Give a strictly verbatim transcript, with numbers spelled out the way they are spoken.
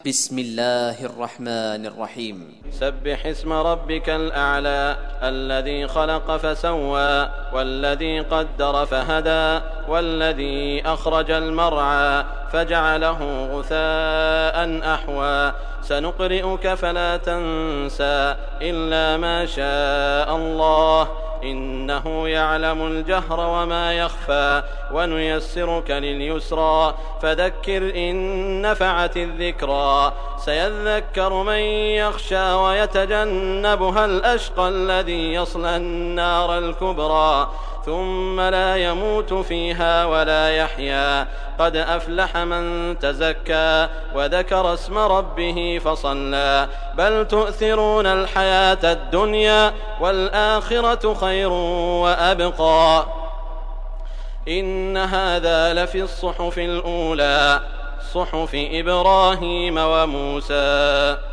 بسم الله الرحمن الرحيم. سبح اسم ربك الأعلى الذي خلق فسوى والذي قدر فهدى والذي أخرج المرعى فجعله غثاء أحوى سنقرئك فلا تنسى إلا ما شاء الله إنه يعلم الجهر وما يخفى ونيسرك لليسرى فذكر إن نفعت الذكرى سيذكر من يخشى ويتجنبها الأشقى الذي يصلى النار الكبرى ثم لا يموت فيها ولا يحيا قد أفلح من تزكى وذكر اسم ربه فصلى بل تؤثرون الحياة الدنيا والآخرة خير وأبقى إن هذا لفي الصحف الأولى صحف إبراهيم وموسى.